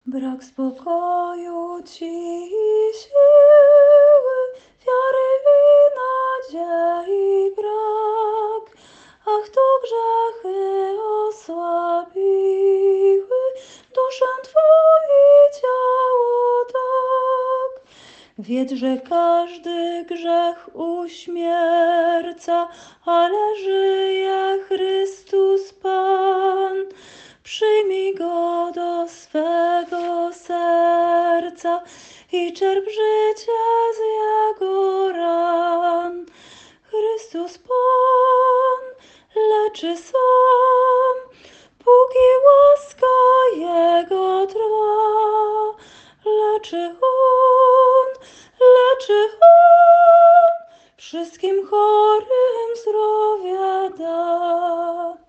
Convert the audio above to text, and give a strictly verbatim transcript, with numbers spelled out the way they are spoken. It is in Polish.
Brak spokoju ci i siły, wiary i nadziei brak. Ach, to grzechy osłabiły duszę twą i ciało tak. Wiedz, że każdy grzech uśmierca, ale żyje Chrystus Pan. Przyjmij Go do swego serca i czerp życie z Jego ran. Chrystus Pan leczy sam.